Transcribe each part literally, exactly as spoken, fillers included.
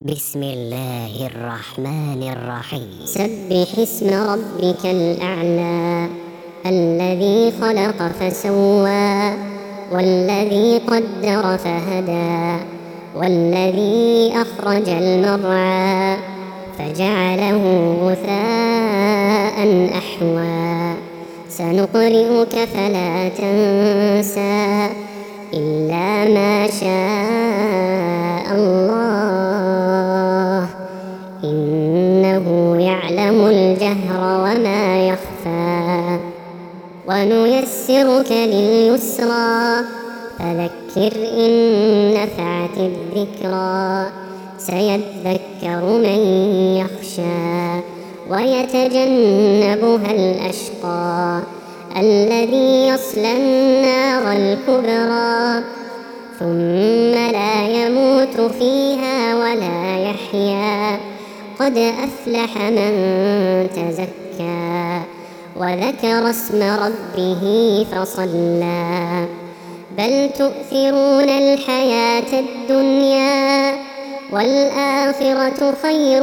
بسم الله الرحمن الرحيم. سبح اسم ربك الأعلى الذي خلق فسوى والذي قدر فهدى والذي أخرج المرعى فجعله غثاء أحوى. سنقرئك فلا تنسى إلا ما شاء الله إنه يعلم الجهر وما يخفى. ونيسرك لليسرى فذكر إن نفعت الذكرى. سيذكر من يخشى ويتجنبها الأشقى الذي يصلى النار الكبرى ثم لا يموت فيها ولا يحيا. قد أفلح من تزكى وذكر اسم ربه فصلى. بل تؤثرون الحياة الدنيا والآخرة خير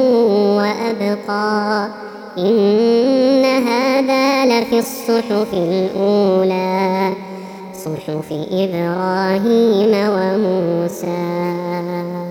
وأبقى. إن هذا لفي الصحف الأولى صحف إبراهيم وموسى.